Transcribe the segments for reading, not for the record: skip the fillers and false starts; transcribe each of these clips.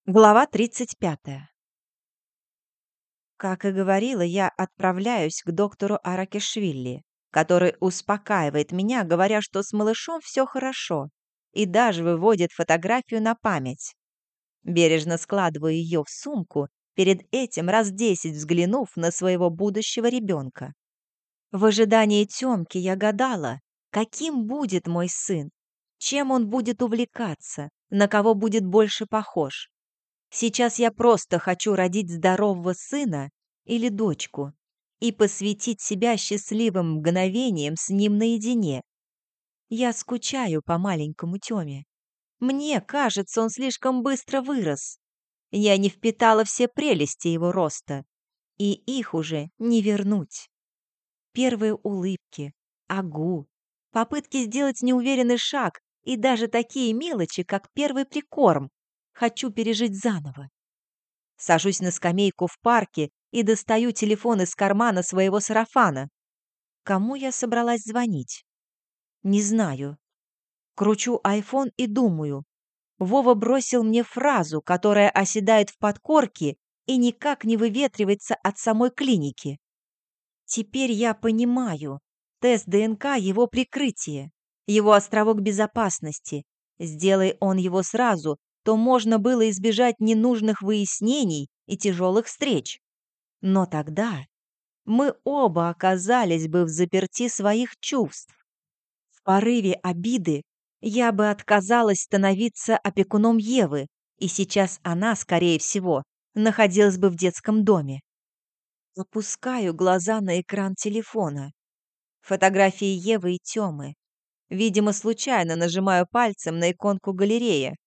Глава 35. Как и говорила, я отправляюсь к доктору Аракешвили, который успокаивает меня, говоря, что с малышом все хорошо, и даже выводит фотографию на память. Бережно складываю ее в сумку, перед этим раз 10 взглянув на своего будущего ребенка. В ожидании Тёмки я гадала, каким будет мой сын, чем он будет увлекаться, на кого будет больше похож. Сейчас я просто хочу родить здорового сына или дочку и посвятить себя счастливым мгновениям с ним наедине. Я скучаю по маленькому Тёме. Мне кажется, он слишком быстро вырос. Я не впитала все прелести его роста, и их уже не вернуть. Первые улыбки, агу, попытки сделать неуверенный шаг и даже такие мелочи, как первый прикорм, хочу пережить заново. Сажусь на скамейку в парке и достаю телефон из кармана своего сарафана. Кому я собралась звонить? Не знаю. Кручу айфон и думаю. Вова бросил мне фразу, которая оседает в подкорке и никак не выветривается от самой клиники. Теперь я понимаю. Тест ДНК — его прикрытие, его островок безопасности. Сделай он его сразу, то можно было избежать ненужных выяснений и тяжелых встреч. Но тогда мы оба оказались бы в заперти своих чувств. В порыве обиды я бы отказалась становиться опекуном Евы, и сейчас она, скорее всего, находилась бы в детском доме. Опускаю глаза на экран телефона. Фотографии Евы и Тёмы. Видимо, случайно нажимаю пальцем на иконку галереи.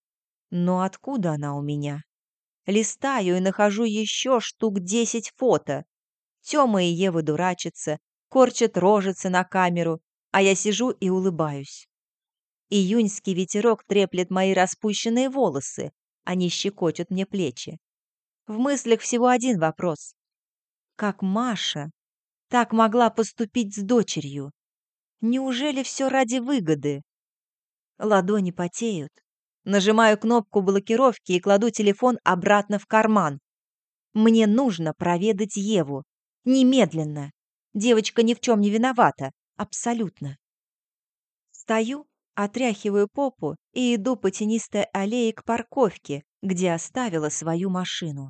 Но откуда она у меня? Листаю и нахожу еще штук 10 фото. Тёма и Ева дурачатся, корчат рожицы на камеру, а я сижу и улыбаюсь. Июньский ветерок треплет мои распущенные волосы, они щекочут мне плечи. В мыслях всего один вопрос. Как Маша так могла поступить с дочерью? Неужели все ради выгоды? Ладони потеют. Нажимаю кнопку блокировки и кладу телефон обратно в карман. Мне нужно проведать Еву. Немедленно. Девочка ни в чем не виновата. Абсолютно. Стою, отряхиваю попу и иду по тенистой аллее к парковке, где оставила свою машину.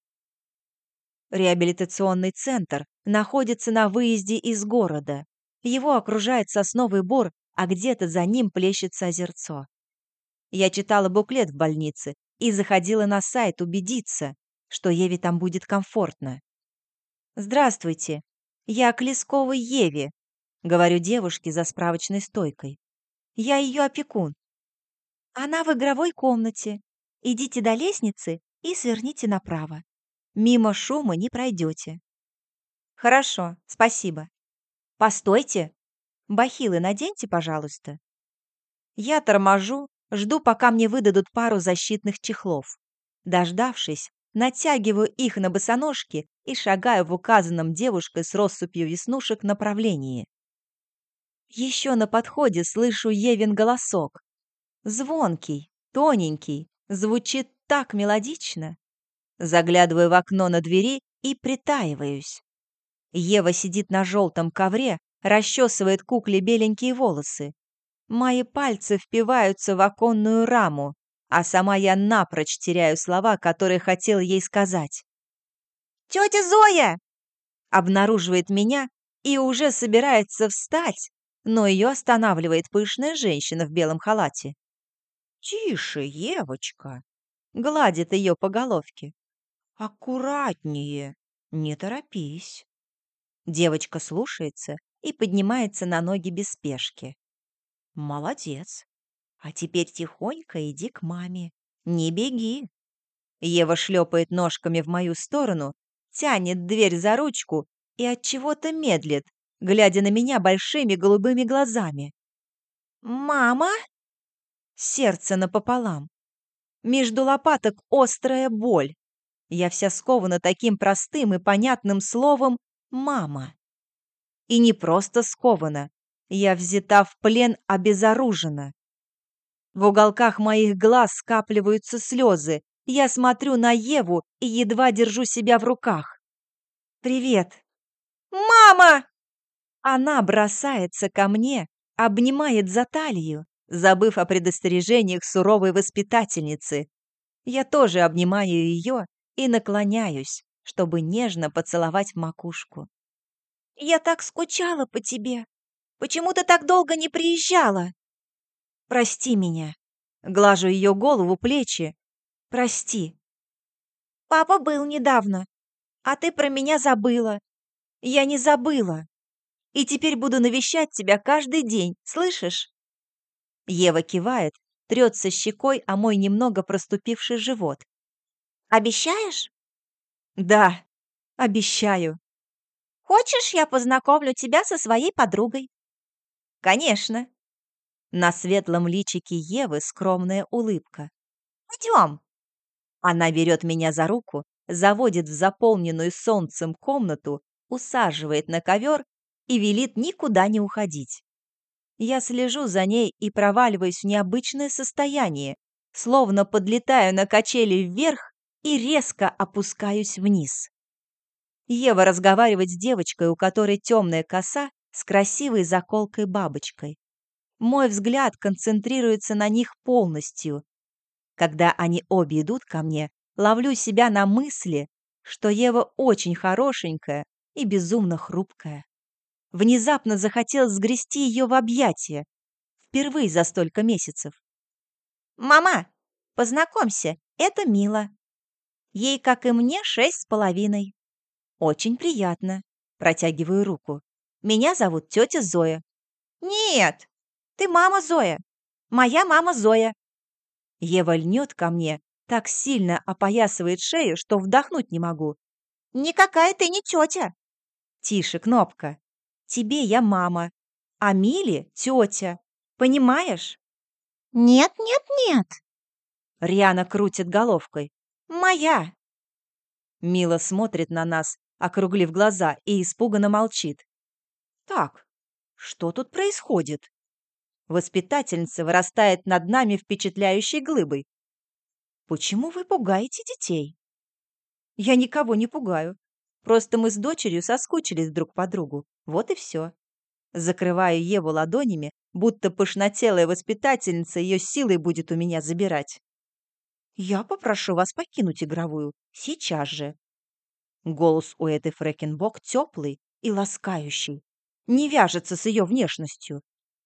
Реабилитационный центр находится на выезде из города. Его окружает сосновый бор, а где-то за ним плещется озерцо. Я читала буклет в больнице и заходила на сайт убедиться, что Еве там будет комфортно. «Здравствуйте, я к Лесковой Еве», — говорю девушке за справочной стойкой. «Я ее опекун. Она в игровой комнате. Идите до лестницы и сверните направо. Мимо шума не пройдете». «Хорошо, спасибо. Постойте. Бахилы наденьте, пожалуйста». Я торможу, жду, пока мне выдадут пару защитных чехлов. Дождавшись, натягиваю их на босоножки и шагаю в указанном девушкой с россыпью веснушек направлении. Еще на подходе слышу Евин голосок. Звонкий, тоненький, звучит так мелодично. Заглядываю в окно на двери и притаиваюсь. Ева сидит на желтом ковре, расчесывает кукле беленькие волосы. Мои пальцы впиваются в оконную раму, а сама я напрочь теряю слова, которые хотела ей сказать. «Тетя Зоя!» Обнаруживает меня и уже собирается встать, но ее останавливает пышная женщина в белом халате. «Тише, Евочка!» Гладит ее по головке. «Аккуратнее, не торопись». Девочка слушается и поднимается на ноги без спешки. «Молодец. А теперь тихонько иди к маме. Не беги». Ева шлепает ножками в мою сторону, тянет дверь за ручку и от чего-то медлит, глядя на меня большими голубыми глазами. «Мама?» Сердце напополам. Между лопаток острая боль. Я вся скована таким простым и понятным словом «мама». И не просто скована. Я взята в плен, обезоружена. В уголках моих глаз скапливаются слезы. Я смотрю на Еву и едва держу себя в руках. «Привет!» «Мама!» Она бросается ко мне, обнимает за талию, забыв о предостережениях суровой воспитательницы. Я тоже обнимаю ее и наклоняюсь, чтобы нежно поцеловать в макушку. «Я так скучала по тебе. Почему ты так долго не приезжала?» «Прости меня». Глажу ее голову, плечи. «Прости». «Папа был недавно, а ты про меня забыла». «Я не забыла. И теперь буду навещать тебя каждый день, слышишь?» Ева кивает, трется щекой о мой немного проступивший живот. «Обещаешь?» «Да, обещаю». «Хочешь, я познакомлю тебя со своей подругой?» «Конечно». На светлом личике Евы скромная улыбка. «Пойдем». Она берет меня за руку, заводит в заполненную солнцем комнату, усаживает на ковер и велит никуда не уходить. Я слежу за ней и проваливаюсь в необычное состояние, словно подлетаю на качели вверх и резко опускаюсь вниз. Ева разговаривает с девочкой, у которой темная коса с красивой заколкой-бабочкой. Мой взгляд концентрируется на них полностью. Когда они обе идут ко мне, ловлю себя на мысли, что Ева очень хорошенькая и безумно хрупкая. Внезапно захотелось сгрести ее в объятия. Впервые за столько месяцев. «Мама, познакомься, это Мила. Ей, как и мне, 6,5. Очень приятно». Протягиваю руку. «Меня зовут тетя Зоя». «Нет, ты мама Зоя. Моя мама Зоя». Ева льнет ко мне, так сильно опоясывает шею, что вдохнуть не могу. «Никакая ты не тетя». «Тише, Кнопка. Тебе я мама, а Миле тетя. Понимаешь?» «Нет, нет, нет!» Риана крутит головкой. «Моя!» Мила смотрит на нас, округлив глаза, и испуганно молчит. «Так, что тут происходит?» Воспитательница вырастает над нами впечатляющей глыбой. «Почему вы пугаете детей?» «Я никого не пугаю. Просто мы с дочерью соскучились друг по другу. Вот и все». Закрываю Еву ладонями, будто пышнотелая воспитательница ее силой будет у меня забирать. «Я попрошу вас покинуть игровую. Сейчас же». Голос у этой Фрэкенбок теплый и ласкающий. Не вяжется с ее внешностью.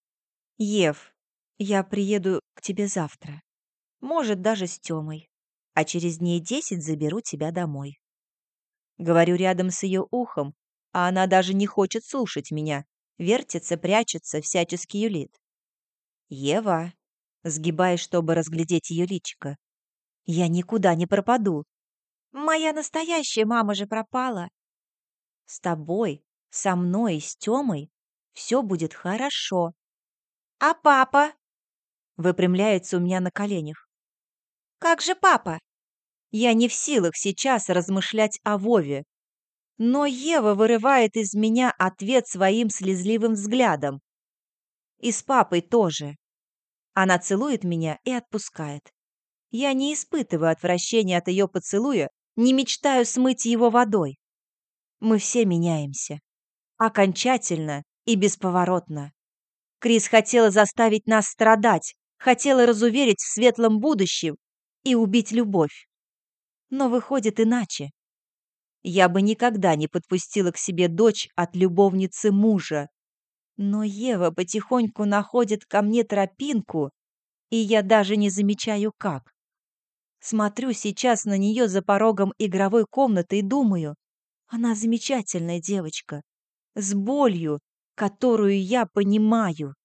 «Ев, я приеду к тебе завтра. Может, даже с Тёмой. А через дней 10 заберу тебя домой». Говорю рядом с ее ухом, а она даже не хочет слушать меня. Вертится, прячется, всячески юлит. «Ева», сгибаясь, чтобы разглядеть ее личико, «я никуда не пропаду. Моя настоящая мама же пропала. С тобой, со мной и с Тёмой все будет хорошо. А папа?» Выпрямляется у меня на коленях. «Как же папа?» Я не в силах сейчас размышлять о Вове. Но Ева вырывает из меня ответ своим слезливым взглядом. И с папой тоже. Она целует меня и отпускает. Я не испытываю отвращения от ее поцелуя, не мечтаю смыть его водой. Мы все меняемся. Окончательно и бесповоротно. Крис хотела заставить нас страдать, хотела разуверить в светлом будущем и убить любовь. Но выходит иначе. Я бы никогда не подпустила к себе дочь от любовницы мужа. Но Ева потихоньку находит ко мне тропинку, и я даже не замечаю как. Смотрю сейчас на нее за порогом игровой комнаты и думаю, она замечательная девочка, с болью, которую я понимаю.